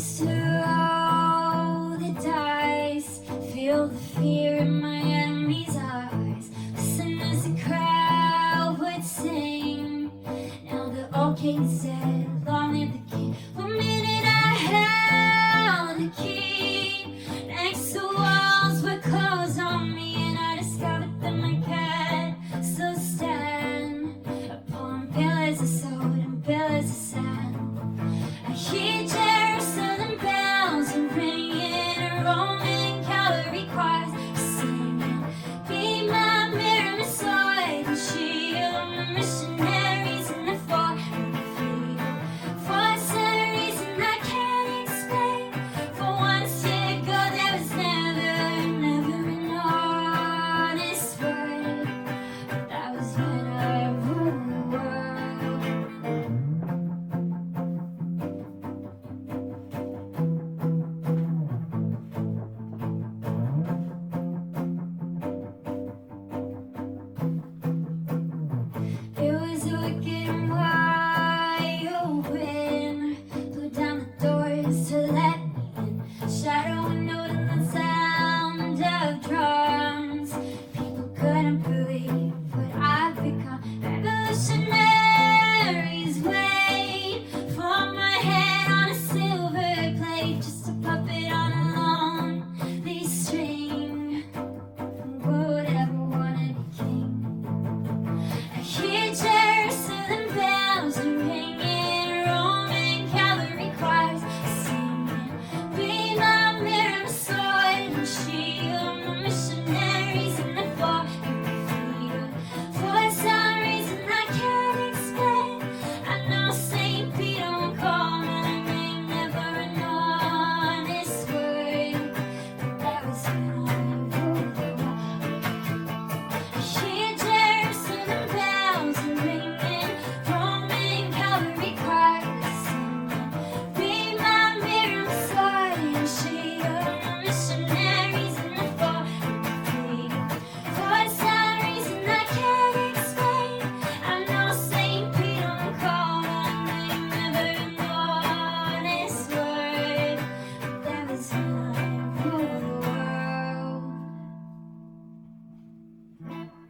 used to roll the dice, feel the fear in my enemy's eyes. Listen as the crowd would sing. Now the old king's dead, long live the king. One minute I held the key. Next the walls were closed on me, and I discovered that my cat still stand upon pillars of salt and pillars of sand. I hear Jerusalem bells ringing, a Roman cavalry choirs singing. Be my mirror, my sword and shield, my missionaries in the far field. For some reason I can't explain, for once year ago there was never an honest word. That was when I ruled the world. It was a wicked and wide open, blew down the doors to let me in. Shadow and note and the sound of drums. People couldn't believe what I've become. Revolutionaries wait for my head on a silver plate, just a puppet on a lonely string. Who would ever wanna be king? I hear Jerusalem bells ringing, Roman cavalry choirs singing. Be my mirror, my sword and shield, my missionaries in the far field. For some reason I can't explain, I know St. Peter won't call my name, never an honest word. But that was when I ruled the world. I hear Jerusalem bells ringing, Roman cavalry choirs singing. Be my mirror, my sword and shield, my missionaries in the far field. For some reason I can't explain, I know St. Peter won't call my name, never an honest word. But that was when I ruled the world.